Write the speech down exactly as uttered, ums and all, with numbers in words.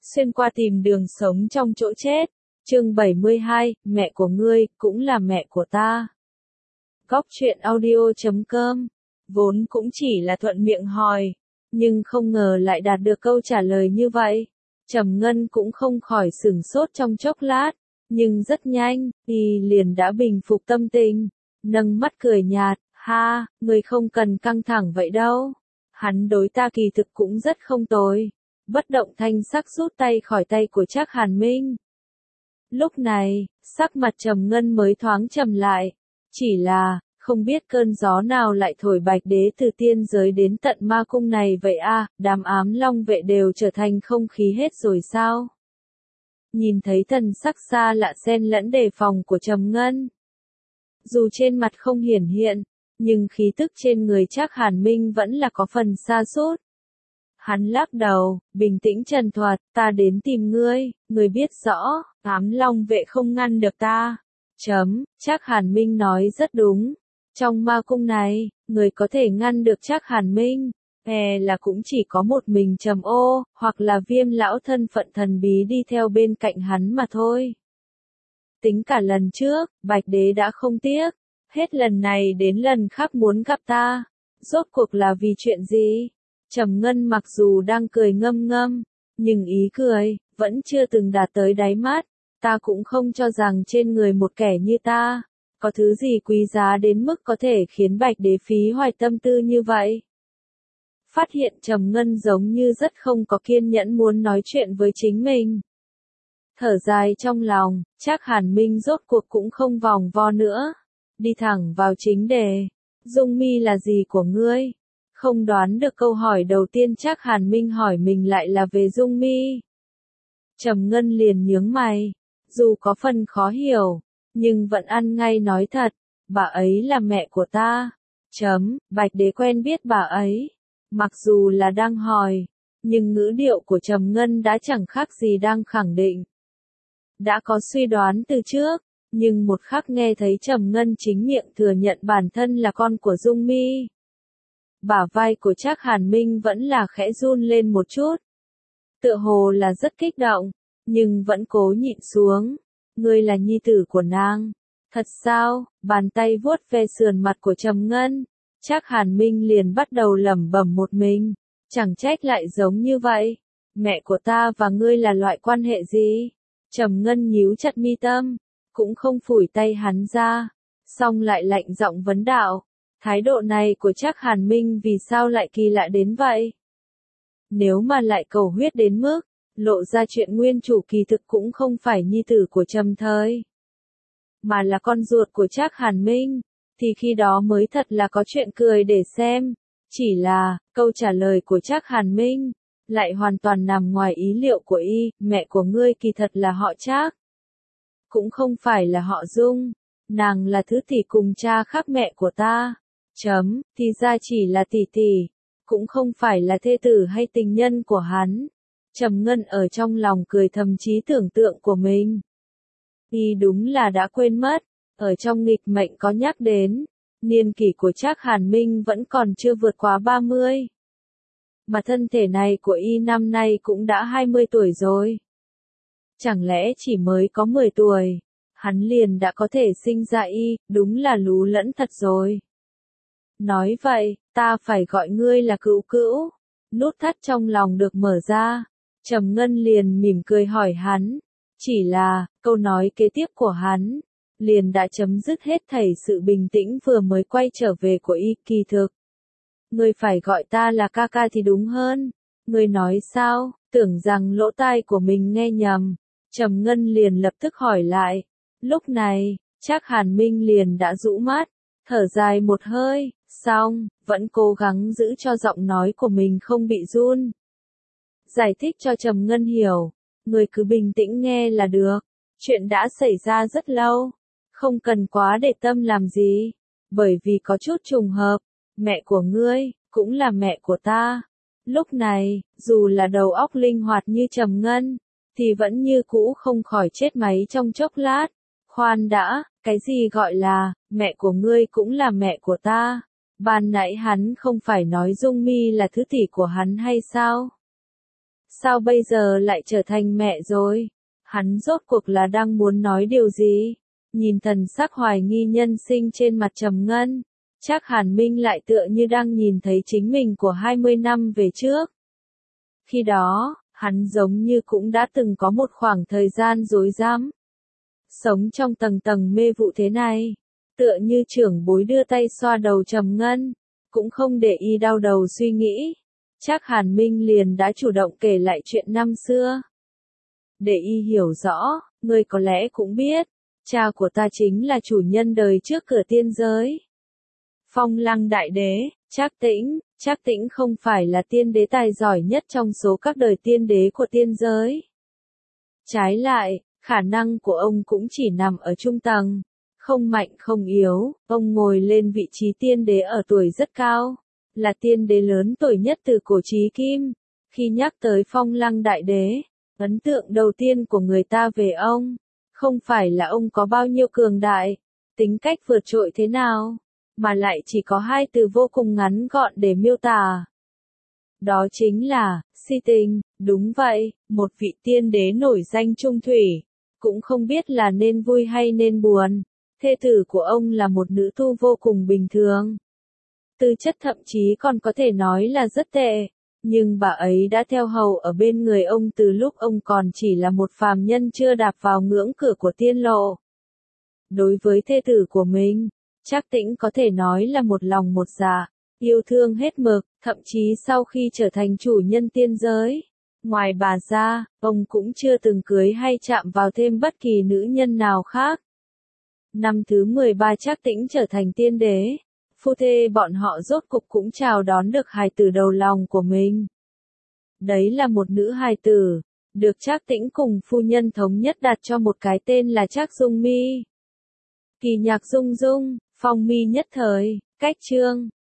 xuyên qua tìm đường sống trong chỗ chết. Chương bảy mươi hai, mẹ của ngươi, cũng là mẹ của ta. Góc truyện audio chấm com. Vốn cũng chỉ là thuận miệng hỏi, nhưng không ngờ lại đạt được câu trả lời như vậy. Trầm Ngân cũng không khỏi sửng sốt trong chốc lát, nhưng rất nhanh, y liền đã bình phục tâm tình, nâng mắt cười nhạt, ha, ngươi không cần căng thẳng vậy đâu. Hắn đối ta kỳ thực cũng rất không tồi. Bất động thanh sắc rút tay khỏi tay của Trác Hàn Minh. Lúc này, sắc mặt Trầm Ngân mới thoáng trầm lại. Chỉ là, không biết cơn gió nào lại thổi Bạch Đế từ tiên giới đến tận ma cung này vậy a, à, đám ám long vệ đều trở thành không khí hết rồi sao? Nhìn thấy thần sắc xa lạ xen lẫn đề phòng của Trầm Ngân. Dù trên mặt không hiển hiện, nhưng khí tức trên người Trác Hàn Minh vẫn là có phần sa sút. Hắn lắc đầu, bình tĩnh trần thuật, ta đến tìm ngươi, ngươi biết rõ, ám long vệ không ngăn được ta. Chấm, Trác Hàn Minh nói rất đúng. Trong ma cung này, người có thể ngăn được Trác Hàn Minh, e là cũng chỉ có một mình Trầm Ô, hoặc là Viêm lão thân phận thần bí đi theo bên cạnh hắn mà thôi. Tính cả lần trước, Bạch Đế đã không tiếc, hết lần này đến lần khác muốn gặp ta. Rốt cuộc là vì chuyện gì? Trầm Ngân mặc dù đang cười ngâm ngâm, nhưng ý cười, vẫn chưa từng đạt tới đáy mắt. Ta cũng không cho rằng trên người một kẻ như ta, có thứ gì quý giá đến mức có thể khiến Bạch Đế phí hoài tâm tư như vậy. Phát hiện Trầm Ngân giống như rất không có kiên nhẫn muốn nói chuyện với chính mình. Thở dài trong lòng, Trác Hàn Minh rốt cuộc cũng không vòng vo nữa. Đi thẳng vào chính đề. Dung Mi là gì của ngươi? Không đoán được câu hỏi đầu tiên Trác Hàn Minh hỏi mình lại là về Dung Mi. Trầm Ngân liền nhướng mày. Dù có phần khó hiểu, nhưng vẫn ăn ngay nói thật. Bà ấy là mẹ của ta. Chấm, Bạch Đế quen biết bà ấy. Mặc dù là đang hỏi, nhưng ngữ điệu của Trầm Ngân đã chẳng khác gì đang khẳng định. Đã có suy đoán từ trước, nhưng một khắc nghe thấy Trầm Ngân chính miệng thừa nhận bản thân là con của Dung Mi. Bả vai của Trác Hàn Minh vẫn là khẽ run lên một chút. Tựa hồ là rất kích động, nhưng vẫn cố nhịn xuống. Ngươi là nhi tử của nàng. Thật sao? Bàn tay vuốt ve sườn mặt của Trầm Ngân. Trác Hàn Minh liền bắt đầu lẩm bẩm một mình. Chẳng trách lại giống như vậy. Mẹ của ta và ngươi là loại quan hệ gì? Trầm Ngân nhíu chặt mi tâm, cũng không phủi tay hắn ra, song lại lạnh giọng vấn đạo. Thái độ này của Trác Hàn Minh vì sao lại kỳ lạ đến vậy? Nếu mà lại cầu huyết đến mức, lộ ra chuyện nguyên chủ kỳ thực cũng không phải nhi tử của Trầm Thời, mà là con ruột của Trác Hàn Minh, thì khi đó mới thật là có chuyện cười để xem. Chỉ là, câu trả lời của Trác Hàn Minh lại hoàn toàn nằm ngoài ý liệu của y, mẹ của ngươi kỳ thật là họ Trác. Cũng không phải là họ Dung, nàng là thứ tỷ cùng cha khác mẹ của ta. Chấm, thì ra chỉ là tỷ tỷ, cũng không phải là thê tử hay tình nhân của hắn. Trầm Ngân ở trong lòng cười thầm trí tưởng tượng của mình. Y đúng là đã quên mất, ở trong nghịch mệnh có nhắc đến, niên kỷ của Trác Hàn Minh vẫn còn chưa vượt quá ba mươi. Mà thân thể này của y năm nay cũng đã hai mươi tuổi rồi. Chẳng lẽ chỉ mới có mười tuổi, hắn liền đã có thể sinh ra y, đúng là lú lẫn thật rồi. Nói vậy, ta phải gọi ngươi là cữu cữu. Nút thắt trong lòng được mở ra. Trầm Ngân liền mỉm cười hỏi hắn. Chỉ là, câu nói kế tiếp của hắn, liền đã chấm dứt hết thảy sự bình tĩnh vừa mới quay trở về của y. Kỳ thực, ngươi phải gọi ta là ca ca thì đúng hơn. Ngươi nói sao? Tưởng rằng lỗ tai của mình nghe nhầm. Trầm Ngân liền lập tức hỏi lại. Lúc này, Trác Hàn Minh liền đã rũ mắt, thở dài một hơi, xong, vẫn cố gắng giữ cho giọng nói của mình không bị run. Giải thích cho Trầm Ngân hiểu, người cứ bình tĩnh nghe là được. Chuyện đã xảy ra rất lâu, không cần quá để tâm làm gì, bởi vì có chút trùng hợp, mẹ của ngươi cũng là mẹ của ta. Lúc này, dù là đầu óc linh hoạt như Trầm Ngân, thì vẫn như cũ không khỏi chết máy trong chốc lát. Khoan đã, cái gì gọi là, mẹ của ngươi cũng là mẹ của ta? Ban nãy hắn không phải nói Dung Mi là thứ tỷ của hắn hay sao? Sao bây giờ lại trở thành mẹ rồi? Hắn rốt cuộc là đang muốn nói điều gì? Nhìn thần sắc hoài nghi nhân sinh trên mặt Trầm Ngân, Trác Hàn Minh lại tựa như đang nhìn thấy chính mình của hai mươi năm về trước. Khi đó, hắn giống như cũng đã từng có một khoảng thời gian rối rắm, sống trong tầng tầng mê vụ thế này, tựa như trưởng bối đưa tay xoa đầu Trầm Ngân, cũng không để y đau đầu suy nghĩ. Trác Hàn Minh liền đã chủ động kể lại chuyện năm xưa. Để y hiểu rõ, ngươi có lẽ cũng biết, cha của ta chính là chủ nhân đời trước cửa tiên giới. Phong Lăng Đại Đế, Trác Tĩnh, Trác Tĩnh không phải là tiên đế tài giỏi nhất trong số các đời tiên đế của tiên giới. Trái lại, khả năng của ông cũng chỉ nằm ở trung tầng, không mạnh không yếu, ông ngồi lên vị trí tiên đế ở tuổi rất cao, là tiên đế lớn tuổi nhất từ cổ chí kim. Khi nhắc tới Phong Lăng Đại Đế, ấn tượng đầu tiên của người ta về ông, không phải là ông có bao nhiêu cường đại, tính cách vượt trội thế nào, mà lại chỉ có hai từ vô cùng ngắn gọn để miêu tả. Đó chính là, si tình. Đúng vậy, một vị tiên đế nổi danh trung thủy, cũng không biết là nên vui hay nên buồn. Thê tử của ông là một nữ tu vô cùng bình thường. Tư chất thậm chí còn có thể nói là rất tệ, nhưng bà ấy đã theo hầu ở bên người ông từ lúc ông còn chỉ là một phàm nhân chưa đạp vào ngưỡng cửa của tiên lộ. Đối với thê tử của mình, Trác Tĩnh có thể nói là một lòng một dạ, yêu thương hết mực, thậm chí sau khi trở thành chủ nhân tiên giới, ngoài bà ra, ông cũng chưa từng cưới hay chạm vào thêm bất kỳ nữ nhân nào khác. Năm thứ mười ba Trác Tĩnh trở thành tiên đế, phu thê bọn họ rốt cục cũng chào đón được hài tử đầu lòng của mình. Đấy là một nữ hài tử, được Trác Tĩnh cùng phu nhân thống nhất đặt cho một cái tên là Trác Dung Mi. Kỳ nhạc rung rung, phong mi nhất thời, cách chương.